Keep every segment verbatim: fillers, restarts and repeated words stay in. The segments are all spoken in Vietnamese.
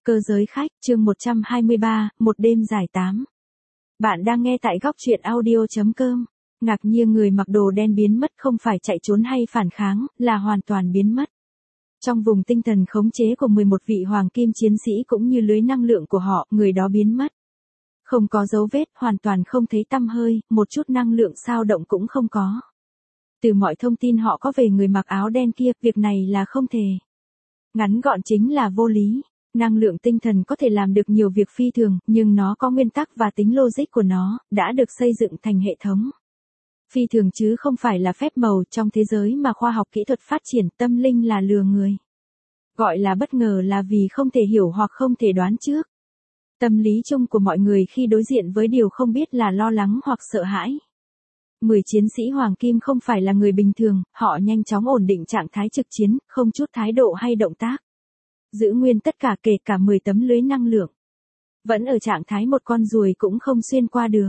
Cơ giới khách, chương một trăm hai mươi ba, một đêm giải tám. Bạn đang nghe tại góc truyện audio.com. Ngạc nhiên người mặc đồ đen biến mất không phải chạy trốn hay phản kháng, là hoàn toàn biến mất. Trong vùng tinh thần khống chế của mười một vị hoàng kim chiến sĩ cũng như lưới năng lượng của họ, người đó biến mất. Không có dấu vết, hoàn toàn không thấy tăm hơi, một chút năng lượng dao động cũng không có. Từ mọi thông tin họ có về người mặc áo đen kia, việc này là không thể. Ngắn gọn chính là vô lý. Năng lượng tinh thần có thể làm được nhiều việc phi thường, nhưng nó có nguyên tắc và tính logic của nó, đã được xây dựng thành hệ thống. Phi thường chứ không phải là phép màu. Trong thế giới mà khoa học kỹ thuật phát triển, tâm linh là lừa người. Gọi là bất ngờ là vì không thể hiểu hoặc không thể đoán trước. Tâm lý chung của mọi người khi đối diện với điều không biết là lo lắng hoặc sợ hãi. Mười chiến sĩ hoàng kim không phải là người bình thường, họ nhanh chóng ổn định trạng thái trực chiến, không chút thái độ hay động tác. Giữ nguyên tất cả kể cả mười tấm lưới năng lượng. Vẫn ở trạng thái một con ruồi cũng không xuyên qua được.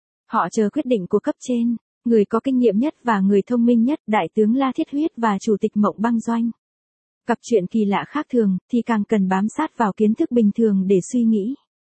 Họ chờ quyết định của cấp trên, người có kinh nghiệm nhất và người thông minh nhất, Đại tướng La Thiết Huyết và Chủ tịch Mộng Băng Doanh. Gặp chuyện kỳ lạ khác thường, thì càng cần bám sát vào kiến thức bình thường để suy nghĩ.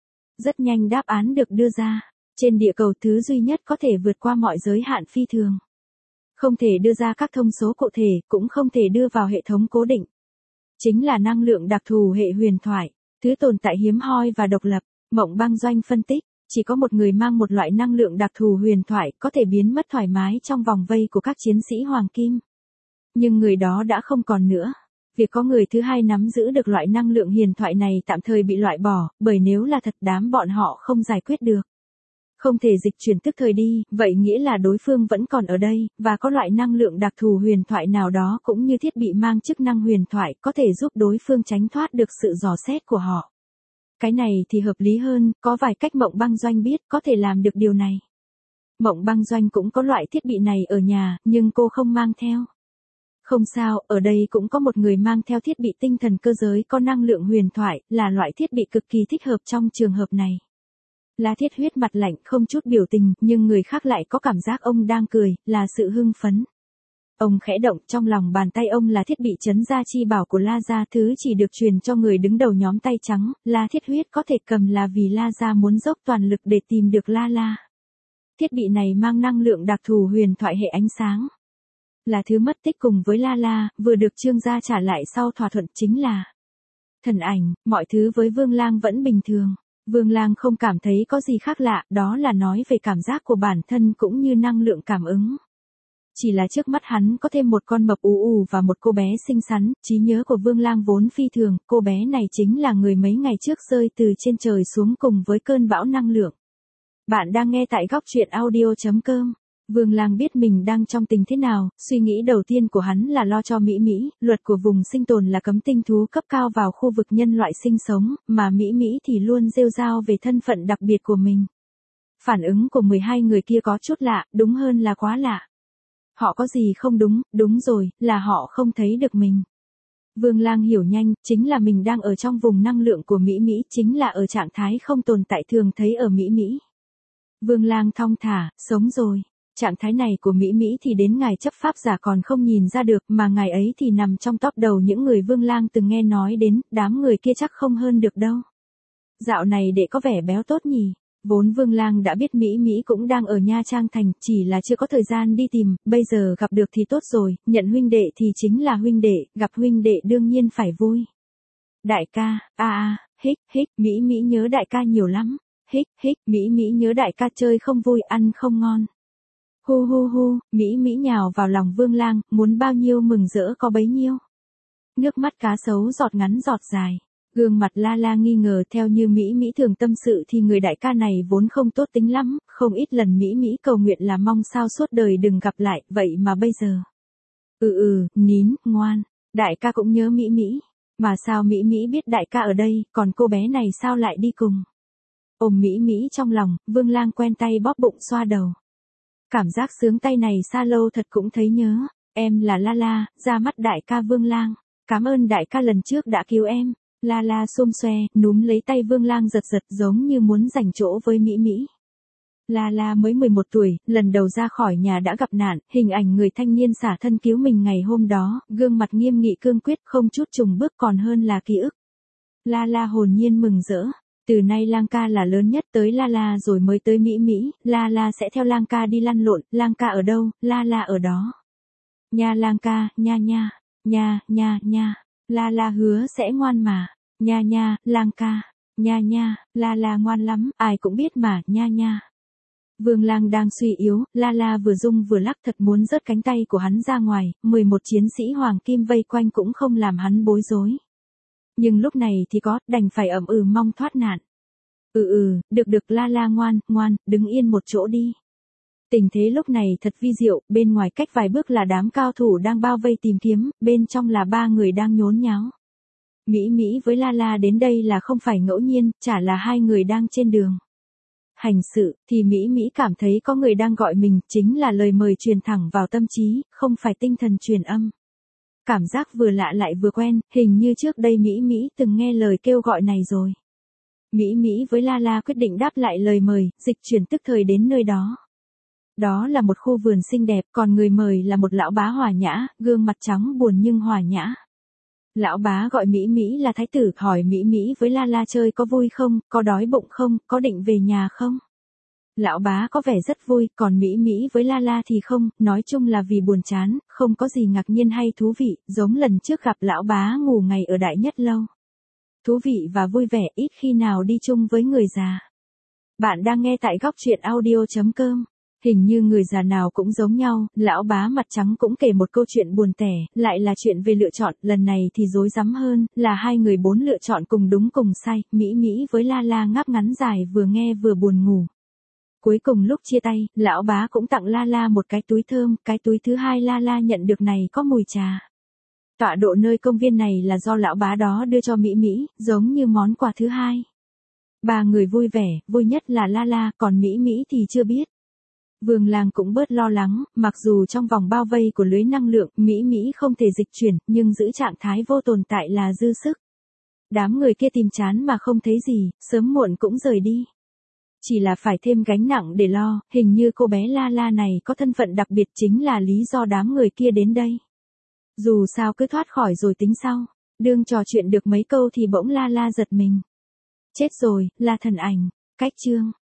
Rất nhanh đáp án được đưa ra. Trên địa cầu thứ duy nhất có thể vượt qua mọi giới hạn phi thường. Không thể đưa ra các thông số cụ thể, cũng không thể đưa vào hệ thống cố định. Chính là năng lượng đặc thù hệ huyền thoại, thứ tồn tại hiếm hoi và độc lập. Mộng Băng Doanh phân tích, chỉ có một người mang một loại năng lượng đặc thù huyền thoại có thể biến mất thoải mái trong vòng vây của các chiến sĩ hoàng kim. Nhưng người đó đã không còn nữa. Việc có người thứ hai nắm giữ được loại năng lượng huyền thoại này tạm thời bị loại bỏ, bởi nếu là thật đám bọn họ không giải quyết được. Không thể dịch chuyển tức thời đi, vậy nghĩa là đối phương vẫn còn ở đây, và có loại năng lượng đặc thù huyền thoại nào đó cũng như thiết bị mang chức năng huyền thoại có thể giúp đối phương tránh thoát được sự dò xét của họ. Cái này thì hợp lý hơn, có vài cách Mộng Băng Doanh biết có thể làm được điều này. Mộng Băng Doanh cũng có loại thiết bị này ở nhà, nhưng cô không mang theo. Không sao, ở đây cũng có một người mang theo thiết bị tinh thần cơ giới có năng lượng huyền thoại, là loại thiết bị cực kỳ thích hợp trong trường hợp này. La Thiết Huyết mặt lạnh không chút biểu tình, nhưng người khác lại có cảm giác ông đang cười, là sự hưng phấn. Ông khẽ động, trong lòng bàn tay ông là thiết bị chấn gia chi bảo của La Gia, thứ chỉ được truyền cho người đứng đầu nhóm tay trắng. La Thiết Huyết có thể cầm là vì La Gia muốn dốc toàn lực để tìm được La La. Thiết bị này mang năng lượng đặc thù huyền thoại hệ ánh sáng. Là thứ mất tích cùng với La La, vừa được Trương gia trả lại sau thỏa thuận, chính là thần ảnh. Mọi thứ với Vương Lang vẫn bình thường. Vương Lang không cảm thấy có gì khác lạ, đó là nói về cảm giác của bản thân cũng như năng lượng cảm ứng. Chỉ là trước mắt hắn có thêm một con mập ù ù và một cô bé xinh xắn, trí nhớ của Vương Lang vốn phi thường, cô bé này chính là người mấy ngày trước rơi từ trên trời xuống cùng với cơn bão năng lượng. Bạn đang nghe tại góc truyện audio.com. Vương Lang biết mình đang trong tình thế nào, suy nghĩ đầu tiên của hắn là lo cho Mỹ Mỹ. Luật của vùng sinh tồn là cấm tinh thú cấp cao vào khu vực nhân loại sinh sống, mà Mỹ Mỹ thì luôn rêu rao về thân phận đặc biệt của mình. Phản ứng của mười hai người kia có chút lạ, đúng hơn là quá lạ. Họ có gì không đúng, đúng rồi, là họ không thấy được mình. Vương Lang hiểu nhanh, chính là mình đang ở trong vùng năng lượng của Mỹ Mỹ, chính là ở trạng thái không tồn tại thường thấy ở Mỹ Mỹ. Vương Lang thong thả, sống rồi. Trạng thái này của Mỹ Mỹ thì đến ngài chấp pháp giả còn không nhìn ra được, mà ngài ấy thì nằm trong top đầu những người Vương Lang từng nghe nói đến, đám người kia chắc không hơn được đâu. Dạo này để có vẻ béo tốt nhỉ. Vốn Vương Lang đã biết Mỹ Mỹ cũng đang ở Nha Trang Thành, chỉ là chưa có thời gian đi tìm, bây giờ gặp được thì tốt rồi, nhận huynh đệ thì chính là huynh đệ, gặp huynh đệ đương nhiên phải vui. Đại ca, a a, hích hích, Mỹ Mỹ nhớ đại ca nhiều lắm, hích hích, Mỹ Mỹ nhớ đại ca chơi không vui, ăn không ngon. Hu hu hu, Mỹ Mỹ nhào vào lòng Vương Lang, muốn bao nhiêu mừng rỡ có bấy nhiêu. Nước mắt cá sấu giọt ngắn giọt dài. Gương mặt La La nghi ngờ, theo như Mỹ Mỹ thường tâm sự thì người đại ca này vốn không tốt tính lắm, không ít lần Mỹ Mỹ cầu nguyện là mong sao suốt đời đừng gặp lại, vậy mà bây giờ. Ừ ừ, nín, ngoan, đại ca cũng nhớ Mỹ Mỹ, mà sao Mỹ Mỹ biết đại ca ở đây, còn cô bé này sao lại đi cùng. Ôm Mỹ Mỹ trong lòng, Vương Lang quen tay bóp bụng xoa đầu. Cảm giác sướng tay này xa lâu thật cũng thấy nhớ, em là La La, ra mắt đại ca Vương Lang, cảm ơn đại ca lần trước đã cứu em. La La xôm xoe, núm lấy tay Vương Lang giật giật giống như muốn giành chỗ với Mỹ Mỹ. La La mới mười một tuổi, lần đầu ra khỏi nhà đã gặp nạn, hình ảnh người thanh niên xả thân cứu mình ngày hôm đó, gương mặt nghiêm nghị cương quyết không chút trùng bước còn hơn là ký ức. La La hồn nhiên mừng rỡ. Từ nay Lang ca là lớn nhất, tới La La rồi mới tới Mỹ Mỹ, La La sẽ theo Lang ca đi lăn lộn, Lang ca ở đâu, La La ở đó. Nha Lang ca, nha nha, nha, nha, nha, La La hứa sẽ ngoan mà, nha nha, Lang ca, nha nha, La La ngoan lắm, ai cũng biết mà, nha nha. Vương Lang đang suy yếu, La La vừa rung vừa lắc thật muốn rớt cánh tay của hắn ra ngoài, mười một chiến sĩ hoàng kim vây quanh cũng không làm hắn bối rối. Nhưng lúc này thì có, đành phải ậm ừ mong thoát nạn. Ừ ừ, được được La La ngoan, ngoan, đứng yên một chỗ đi. Tình thế lúc này thật vi diệu, bên ngoài cách vài bước là đám cao thủ đang bao vây tìm kiếm, bên trong là ba người đang nhốn nháo. Mỹ Mỹ với La La đến đây là không phải ngẫu nhiên, chả là hai người đang trên đường hành sự, thì Mỹ Mỹ cảm thấy có người đang gọi mình, chính là lời mời truyền thẳng vào tâm trí, không phải tinh thần truyền âm. Cảm giác vừa lạ lại vừa quen, hình như trước đây Mỹ Mỹ từng nghe lời kêu gọi này rồi. Mỹ Mỹ với La La quyết định đáp lại lời mời, dịch chuyển tức thời đến nơi đó. Đó là một khu vườn xinh đẹp, còn người mời là một lão bá hòa nhã, gương mặt trắng buồn nhưng hòa nhã. Lão bá gọi Mỹ Mỹ là thái tử, hỏi Mỹ Mỹ với La La chơi có vui không, có đói bụng không, có định về nhà không. Lão bá có vẻ rất vui, còn Mỹ Mỹ với La La thì không, nói chung là vì buồn chán, không có gì ngạc nhiên hay thú vị, giống lần trước gặp lão bá ngủ ngày ở Đại Nhất Lâu. Thú vị và vui vẻ, ít khi nào đi chung với người già. Bạn đang nghe tại góc truyện audio chấm com. Hình như người già nào cũng giống nhau, lão bá mặt trắng cũng kể một câu chuyện buồn tẻ, lại là chuyện về lựa chọn, lần này thì rối rắm hơn, là hai người bốn lựa chọn cùng đúng cùng sai, Mỹ Mỹ với La La ngáp ngắn dài vừa nghe vừa buồn ngủ. Cuối cùng lúc chia tay, lão bá cũng tặng La La một cái túi thơm, cái túi thứ hai La La nhận được này có mùi trà. Tọa độ nơi công viên này là do lão bá đó đưa cho Mỹ Mỹ, giống như món quà thứ hai. Ba người vui vẻ, vui nhất là La La, còn Mỹ Mỹ thì chưa biết. Vương Lang cũng bớt lo lắng, mặc dù trong vòng bao vây của lưới năng lượng, Mỹ Mỹ không thể dịch chuyển, nhưng giữ trạng thái vô tồn tại là dư sức. Đám người kia tìm chán mà không thấy gì, sớm muộn cũng rời đi. Chỉ là phải thêm gánh nặng để lo, hình như cô bé La La này có thân phận đặc biệt chính là lý do đám người kia đến đây. Dù sao cứ thoát khỏi rồi tính sau, đương trò chuyện được mấy câu thì bỗng La La giật mình. Chết rồi, là thần ảnh, cách chương.